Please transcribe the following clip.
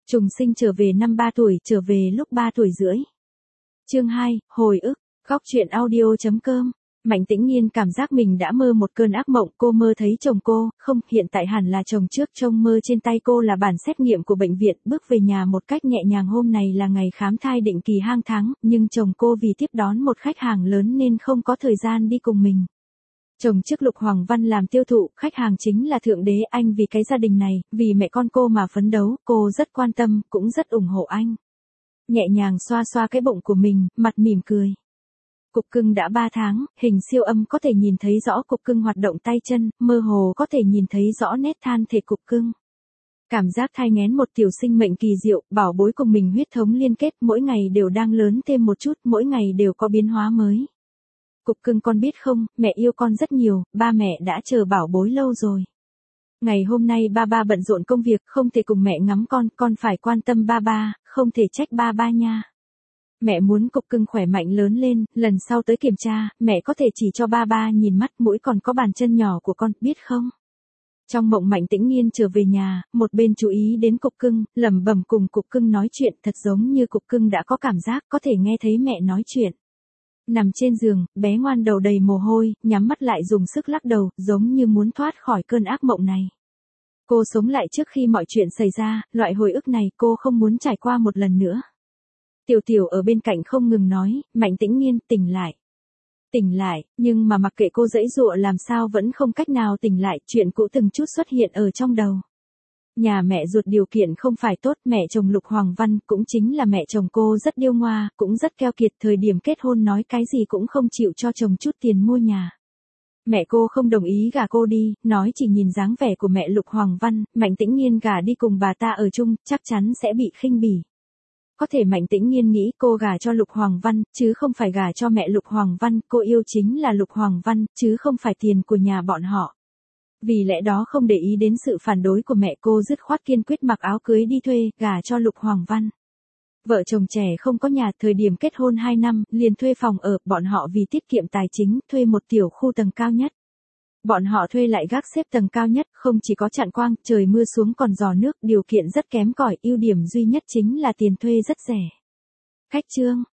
Trùng sinh trở về năm 3 tuổi, trở về lúc 3 tuổi rưỡi. Chương 2, hồi ức, góc truyện audio.com. Mạnh Tĩnh Nhiên cảm giác mình đã mơ một cơn ác mộng, cô mơ thấy chồng cô, không, hiện tại hẳn là chồng trước, trông mơ trên tay cô là bản xét nghiệm của bệnh viện, bước về nhà một cách nhẹ nhàng. Hôm này là ngày khám thai định kỳ hàng tháng, nhưng chồng cô vì tiếp đón một khách hàng lớn nên không có thời gian đi cùng mình. Chồng trước Lục Hoàng Văn làm tiêu thụ, khách hàng chính là Thượng Đế, anh vì cái gia đình này, vì mẹ con cô mà phấn đấu, cô rất quan tâm, cũng rất ủng hộ anh. Nhẹ nhàng xoa xoa cái bụng của mình, mặt mỉm cười. Cục cưng đã 3 tháng, hình siêu âm có thể nhìn thấy rõ cục cưng hoạt động tay chân, mơ hồ có thể nhìn thấy rõ nét than thể cục cưng. Cảm giác thai nghén một tiểu sinh mệnh kỳ diệu, bảo bối cùng mình huyết thống liên kết, mỗi ngày đều đang lớn thêm một chút, mỗi ngày đều có biến hóa mới. Cục cưng con biết không, mẹ yêu con rất nhiều, ba mẹ đã chờ bảo bối lâu rồi. Ngày hôm nay ba bận rộn công việc, không thể cùng mẹ ngắm con phải quan tâm ba, không thể trách ba nha. Mẹ muốn cục cưng khỏe mạnh lớn lên, lần sau tới kiểm tra, mẹ có thể chỉ cho ba nhìn mắt mũi còn có bàn chân nhỏ của con, biết không? Trong mộng Mạnh Tĩnh Nhiên trở về nhà, một bên chú ý đến cục cưng, lẩm bẩm cùng cục cưng nói chuyện, thật giống như cục cưng đã có cảm giác có thể nghe thấy mẹ nói chuyện. Nằm trên giường, bé ngoan đầu đầy mồ hôi, nhắm mắt lại dùng sức lắc đầu, giống như muốn thoát khỏi cơn ác mộng này. Cô sống lại trước khi mọi chuyện xảy ra, loại hồi ức này cô không muốn trải qua một lần nữa. Tiểu ở bên cạnh không ngừng nói, Mạnh Tĩnh Nhiên, tỉnh lại. Tỉnh lại, nhưng mà mặc kệ cô giãy giụa làm sao vẫn không cách nào tỉnh lại, chuyện cũ từng chút xuất hiện ở trong đầu. Nhà mẹ ruột điều kiện không phải tốt, mẹ chồng Lục Hoàng Văn cũng chính là mẹ chồng cô rất điêu ngoa, cũng rất keo kiệt, thời điểm kết hôn nói cái gì cũng không chịu cho chồng chút tiền mua nhà. Mẹ cô không đồng ý gả cô đi, nói chỉ nhìn dáng vẻ của mẹ Lục Hoàng Văn, Mạnh Tĩnh Nhiên gả đi cùng bà ta ở chung, chắc chắn sẽ bị khinh bỉ. Có thể Mạnh Tĩnh Nhiên nghĩ cô gả cho Lục Hoàng Văn, chứ không phải gả cho mẹ Lục Hoàng Văn, cô yêu chính là Lục Hoàng Văn, chứ không phải tiền của nhà bọn họ. Vì lẽ đó không để ý đến sự phản đối của mẹ, cô dứt khoát kiên quyết mặc áo cưới đi thuê, gả cho Lục Hoàng Văn. Vợ chồng trẻ không có nhà, thời điểm kết hôn 2 năm, liền thuê phòng ở, bọn họ vì tiết kiệm tài chính, thuê một tiểu khu tầng cao nhất. Bọn họ thuê lại gác xếp tầng cao nhất, không chỉ có chặn quang, trời mưa xuống còn rò nước, điều kiện rất kém cỏi, ưu điểm duy nhất chính là tiền thuê rất rẻ. Khách trương,